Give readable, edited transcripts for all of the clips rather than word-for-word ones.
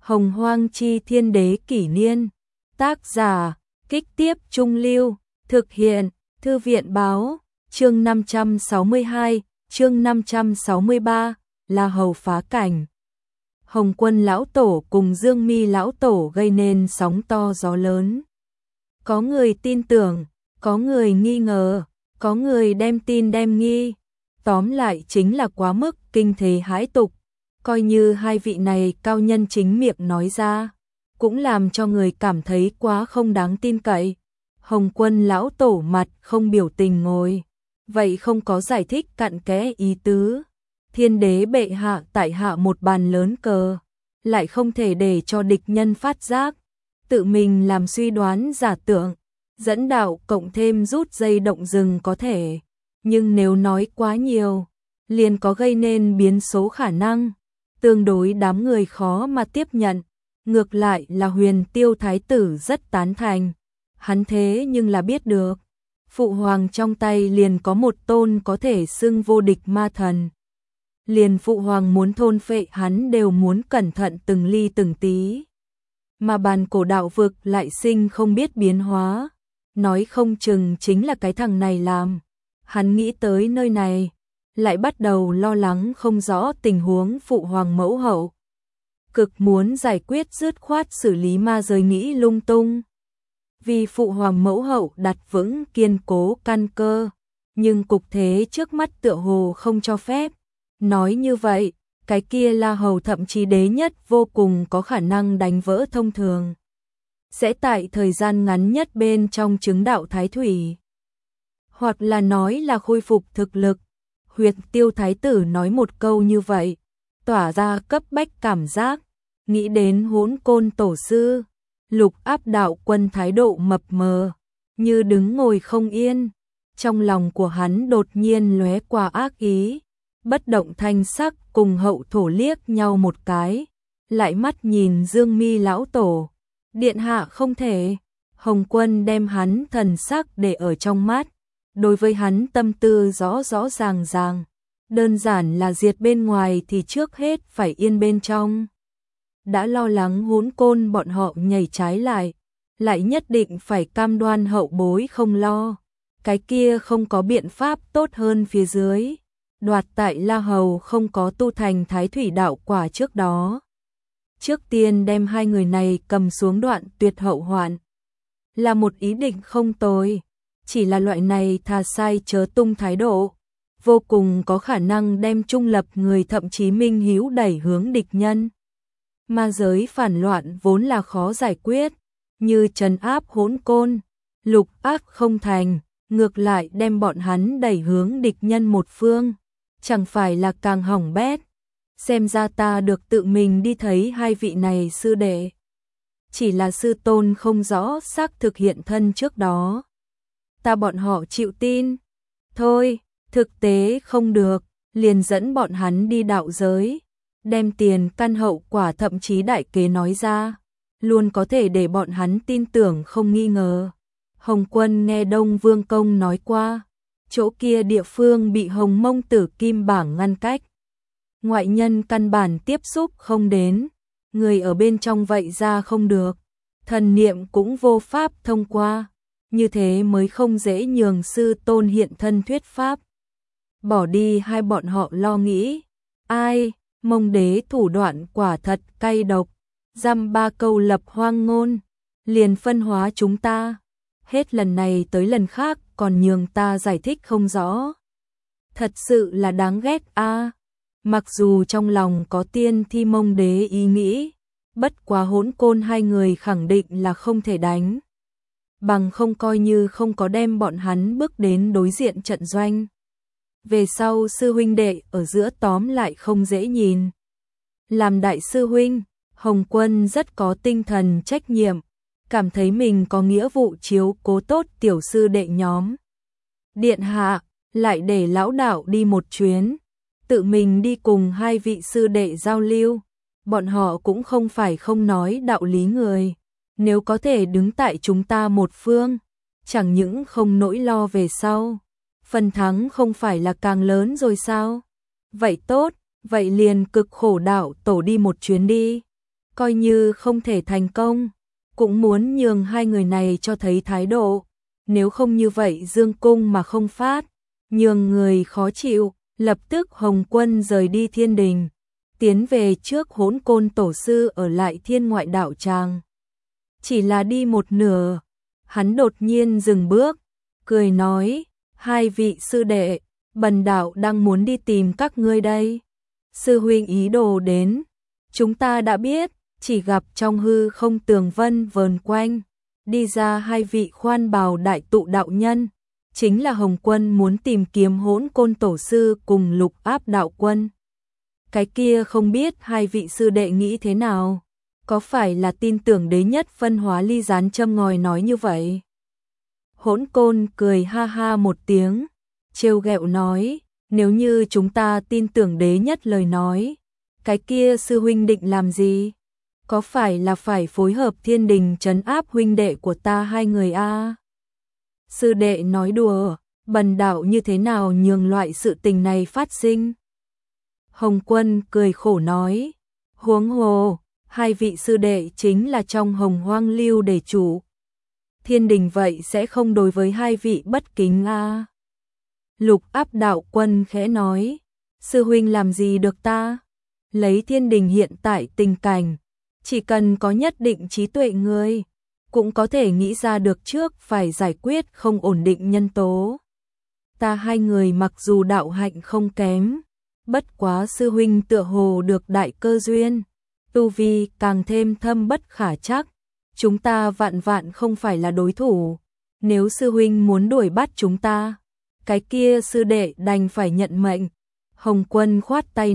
Hồng Hoang Chi Thiên Đế Kỷ Niên. Tác giả, Kích Tiếp Trung Lưu. Thực hiện, Thư viện Báo. Chương 562, chương 563, La Hầu phá cảnh. Hồng Quân lão tổ cùng Dương Mi lão tổ gây nên sóng to gió lớn. Có người tin tưởng, có người nghi ngờ, có người đem tin đem nghi. Tóm lại chính là quá mức kinh thế hãi tục. Coi như hai vị này cao nhân chính miệng nói ra, cũng làm cho người cảm thấy quá không đáng tin cậy. Hồng Quân lão tổ mặt không biểu tình ngồi, vậy không có giải thích cặn kẽ ý tứ. Thiên đế bệ hạ tại hạ một bàn lớn cờ, lại không thể để cho địch nhân phát giác, tự mình làm suy đoán giả tưởng, dẫn đạo cộng thêm rút dây động rừng có thể, nhưng nếu nói quá nhiều, liền có gây nên biến số khả năng, tương đối đám người khó mà tiếp nhận. Ngược lại là Huyền Tiêu thái tử rất tán thành, hắn thế nhưng là biết được, phụ hoàng trong tay liền có một tôn có thể xưng vô địch ma thần. Liền phụ hoàng muốn thôn phệ hắn đều muốn cẩn thận từng ly từng tí. Mà bàn cổ đạo vực lại sinh không biết biến hóa, nói không chừng chính là cái thằng này làm. Hắn nghĩ tới nơi này, lại bắt đầu lo lắng không rõ tình huống phụ hoàng mẫu hậu. Cực muốn giải quyết dứt khoát xử lý ma giới nghĩ lung tung. Vì phụ hoàng mẫu hậu đặt vững kiên cố căn cơ, nhưng cục thế trước mắt tựa hồ không cho phép. Nói như vậy, cái kia La Hầu thậm chí đế nhất vô cùng có khả năng đánh vỡ thông thường. Sẽ tại thời gian ngắn nhất bên trong chứng đạo thái thủy. Hoặc là nói là khôi phục thực lực. Huyền Tiêu thái tử nói một câu như vậy, tỏa ra cấp bách cảm giác, nghĩ đến Hỗn Côn tổ sư, Lục Áp đạo quân thái độ mập mờ, như đứng ngồi không yên. Trong lòng của hắn đột nhiên lóe qua ác ý, bất động thanh sắc cùng hậu thổ liếc nhau một cái, lại mắt nhìn Dương Mi lão tổ. Điện hạ không thể. Hồng Quân đem hắn thần sắc để ở trong mắt, đối với hắn tâm tư rõ rõ ràng ràng, đơn giản là diệt bên ngoài thì trước hết phải yên bên trong. Đã lo lắng Hỗn Côn bọn họ nhảy trái lại nhất định phải cam đoan hậu bối không lo, cái kia không có biện pháp tốt hơn phía dưới. Đoạt tại La Hầu không có tu thành thái thủy đạo quả trước đó. Trước tiên đem hai người này cầm xuống đoạn tuyệt hậu hoạn, là một ý định không tồi, chỉ là loại này thà sai chớ tung thái độ, vô cùng có khả năng đem trung lập người thậm chí minh hiếu đẩy hướng địch nhân. Ma giới phản loạn vốn là khó giải quyết, như trấn áp Hỗn Côn, Lục Áp không thành, ngược lại đem bọn hắn đẩy hướng địch nhân một phương, chẳng phải là càng hỏng bét. Xem ra ta được tự mình đi thấy hai vị này sư đệ. Chỉ là sư tôn không rõ xác thực hiện thân trước đó. Ta bọn họ chịu tin. Thôi, thực tế không được, liền dẫn bọn hắn đi đạo giới. Đem tiền căn hậu quả thậm chí đại kế nói ra. Luôn có thể để bọn hắn tin tưởng không nghi ngờ. Hồng Quân nghe Đông Vương Công nói qua. Chỗ kia địa phương bị Hồng Mông Tử Kim Bảng ngăn cách. Ngoại nhân căn bản tiếp xúc không đến, người ở bên trong vậy ra không được, thần niệm cũng vô pháp thông qua, như thế mới không dễ nhường sư tôn hiện thân thuyết pháp. Bỏ đi hai bọn họ lo nghĩ, ai, Mông đế thủ đoạn quả thật cay độc, dăm ba câu lập hoang ngôn, liền phân hóa chúng ta, hết lần này tới lần khác còn nhường ta giải thích không rõ. Thật sự là đáng ghét a. Mặc dù trong lòng có tiên thi Mông đế ý nghĩ, bất quá Hỗn Côn hai người khẳng định là không thể đánh. Bằng không coi như không có đem bọn hắn bước đến đối diện trận doanh. Về sau sư huynh đệ ở giữa tóm lại không dễ nhìn. Làm đại sư huynh, Hồng Quân rất có tinh thần trách nhiệm, cảm thấy mình có nghĩa vụ chiếu cố tốt tiểu sư đệ nhóm. Điện hạ, lại để lão đạo đi một chuyến. Tự mình đi cùng hai vị sư đệ giao lưu, bọn họ cũng không phải không nói đạo lý người, nếu có thể đứng tại chúng ta một phương, chẳng những không nỗi lo về sau, phần thắng không phải là càng lớn rồi sao? Vậy tốt, vậy liền cực khổ đạo tổ đi một chuyến đi. coi như không thể thành công, cũng muốn nhường hai người này cho thấy thái độ, nếu không như vậy dương cung mà không phát, nhường người khó chịu. Lập tức Hồng Quân rời đi thiên đình, tiến về trước Hỗn Côn tổ sư ở lại Thiên Ngoại đạo tràng. Chỉ là đi một nửa, hắn đột nhiên dừng bước, cười nói, hai vị sư đệ, bần đạo đang muốn đi tìm các ngươi đây. Sư huynh ý đồ đến, chúng ta đã biết, chỉ gặp trong hư không tường vân vờn quanh, đi ra hai vị khoan bào đại tụ đạo nhân, chính là Hồng Quân muốn tìm kiếm Hỗn Côn tổ sư cùng Lục Áp đạo quân. Cái kia không biết hai vị sư đệ nghĩ thế nào, có phải là tin tưởng đế nhất phân hóa ly gián châm ngòi nói như vậy? Hỗn Côn cười ha ha một tiếng, trêu ghẹo nói, nếu như chúng ta tin tưởng đế nhất lời nói, cái kia sư huynh định làm gì? Có phải là phải phối hợp thiên đình trấn áp huynh đệ của ta hai người a? Sư đệ nói đùa, bần đạo như thế nào nhường loại sự tình này phát sinh? Hồng Quân cười khổ nói, huống hồ, hai vị sư đệ chính là trong Hồng Hoang Lưu đề chủ. Thiên đình vậy sẽ không đối với hai vị bất kính a. Lục Áp đạo quân khẽ nói, sư huynh làm gì được ta? Lấy thiên đình hiện tại tình cảnh, chỉ cần có nhất định trí tuệ người, cũng có thể nghĩ ra được trước phải giải quyết không ổn định nhân tố. Ta hai người mặc dù đạo hạnh không kém, bất quá sư huynh tựa hồ được đại cơ duyên, tu vi càng thêm thâm bất khả chắc, chúng ta vạn vạn không phải là đối thủ. Nếu sư huynh muốn đuổi bắt chúng ta, cái kia sư đệ đành phải nhận mệnh. Hồng Quân khoát tay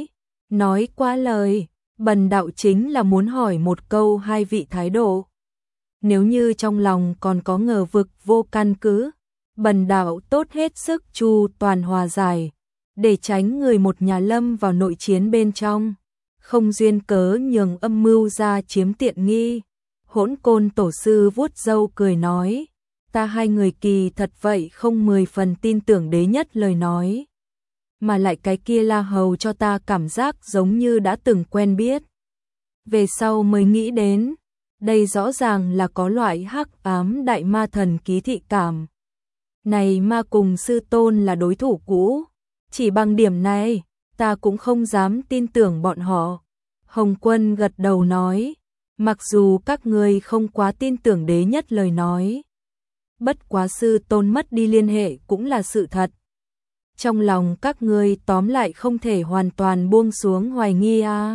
nói quá lời, bần đạo chính là muốn hỏi một câu hai vị thái độ. Nếu như trong lòng còn có ngờ vực vô căn cứ, bần đạo tốt hết sức chu toàn hòa giải, để tránh người một nhà lâm vào nội chiến bên trong, không duyên cớ nhường âm mưu ra chiếm tiện nghi. Hỗn Côn tổ sư vuốt râu cười nói, ta hai người kỳ thật vậy không 10 phần tin tưởng đế nhất lời nói, mà lại cái kia La Hầu cho ta cảm giác giống như đã từng quen biết. Về sau mới nghĩ đến, đây rõ ràng là có loại hắc ám đại ma thần ký thị cảm. Này ma cùng sư tôn là đối thủ cũ, chỉ bằng điểm này, ta cũng không dám tin tưởng bọn họ. Hồng Quân gật đầu nói, mặc dù các ngươi không quá tin tưởng đế nhất lời nói, bất quá sư tôn mất đi liên hệ cũng là sự thật. Trong lòng các ngươi tóm lại không thể hoàn toàn buông xuống hoài nghi a.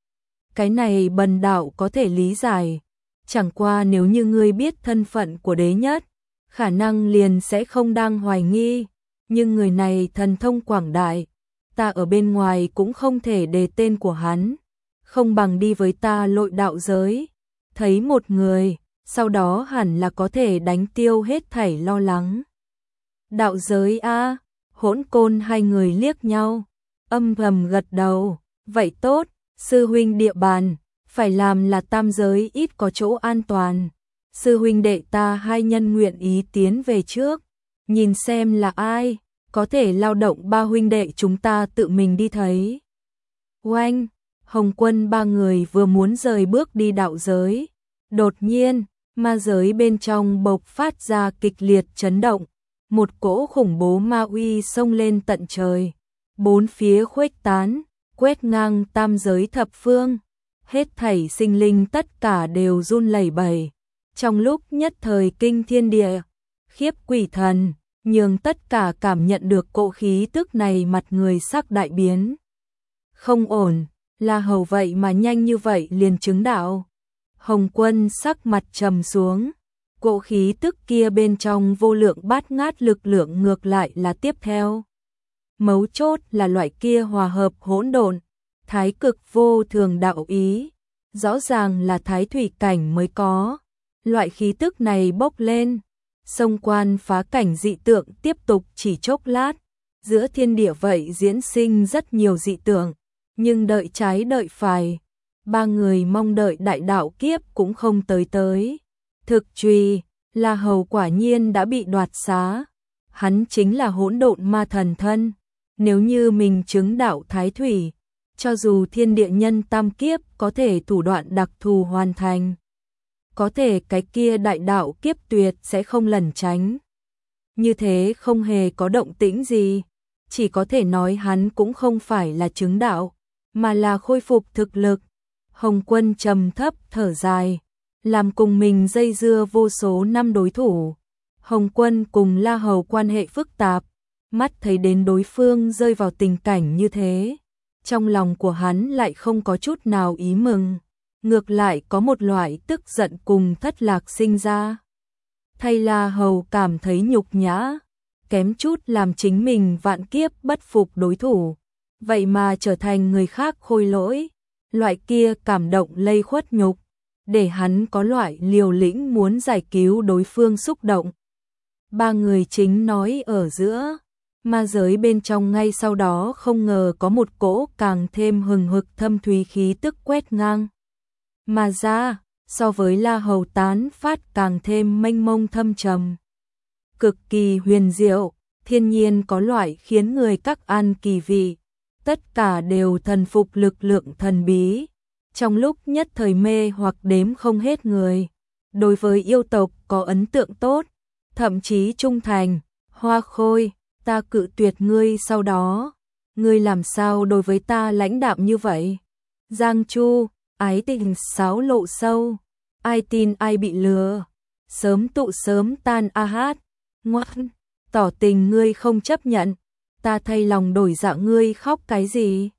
Cái này bần đạo có thể lý giải, chẳng qua nếu như ngươi biết thân phận của đế nhất, khả năng liền sẽ không đang hoài nghi, nhưng người này thần thông quảng đại, ta ở bên ngoài cũng không thể đề tên của hắn, không bằng đi với ta lội đạo giới, thấy một người, sau đó hẳn là có thể đánh tiêu hết thảy lo lắng. Đạo giới a? Hỗn Côn hai người liếc nhau, âm thầm gật đầu, vậy tốt, sư huynh địa bàn, phải làm là tam giới ít có chỗ an toàn. Sư huynh đệ ta hai nhân nguyện ý tiến về trước, nhìn xem là ai, có thể lao động ba huynh đệ chúng ta tự mình đi thấy. Oanh, Hồng Quân ba người vừa muốn rời bước đi đạo giới, đột nhiên, ma giới bên trong bộc phát ra kịch liệt chấn động, một cỗ khủng bố ma uy xông lên tận trời, bốn phía khuếch tán, quét ngang tam giới thập phương, hết thảy sinh linh tất cả đều run lẩy bẩy. Trong lúc nhất thời kinh thiên địa, khiếp quỷ thần, nhường tất cả cảm nhận được cỗ khí tức này mặt người sắc đại biến. Không ổn, La Hầu vậy mà nhanh như vậy liền chứng đạo. Hồng Quân sắc mặt trầm xuống, cỗ khí tức kia bên trong vô lượng bát ngát lực lượng ngược lại là tiếp theo. Mấu chốt là loại kia hòa hợp hỗn độn, thái cực vô thường đạo ý, rõ ràng là thái thủy cảnh mới có. Loại khí tức này bốc lên, xông quan phá cảnh dị tượng tiếp tục chỉ chốc lát, giữa thiên địa vậy diễn sinh rất nhiều dị tượng, nhưng đợi trái đợi phải, ba người mong đợi đại đạo kiếp cũng không tới. Thực truy, La Hầu quả nhiên đã bị đoạt xá, hắn chính là hỗn độn ma thần thân, nếu như mình chứng đạo thái thủy, Cho dù thiên địa nhân tam kiếp có thể thủ đoạn đặc thù hoàn thành, có thể cái kia đại đạo kiếp tuyệt sẽ không lẩn tránh. Như thế không hề có động tĩnh gì, chỉ có thể nói hắn cũng không phải là chứng đạo, mà là khôi phục thực lực. Hồng Quân trầm thấp thở dài, làm cùng mình dây dưa vô số năm đối thủ. Hồng Quân cùng La Hầu quan hệ phức tạp, mắt thấy đến đối phương rơi vào tình cảnh như thế, trong lòng của hắn lại không có chút nào ý mừng, ngược lại có một loại tức giận cùng thất lạc sinh ra. Thay La Hầu cảm thấy nhục nhã, kém chút làm chính mình vạn kiếp bất phục đối thủ, vậy mà trở thành người khác khôi lỗi, loại kia cảm động lây khuất nhục, để hắn có loại liều lĩnh muốn giải cứu đối phương xúc động. Ba người chính nói ở giữa, ma giới bên trong ngay sau đó không ngờ có một cỗ càng thêm hừng hực thâm thúy khí tức quét ngang mà ra, so với La Hầu tán phát càng thêm mênh mông thâm trầm, cực kỳ huyền diệu, thiên nhiên có loại khiến người các an kỳ vị, tất cả đều thần phục lực lượng thần bí, trong lúc nhất thời mê hoặc đếm không hết người. Đối với yêu tộc có ấn tượng tốt, thậm chí trung thành. Hoa Khôi, ta cự tuyệt ngươi, sau đó ngươi làm sao đối với ta lãnh đạm như vậy? Giang Chu, ái tình sáo lộ sâu, ai tin ai bị lừa, sớm tụ sớm tan a hát. Ngoan, tỏ tình ngươi không chấp nhận, ta thay lòng đổi dạ, ngươi khóc cái gì?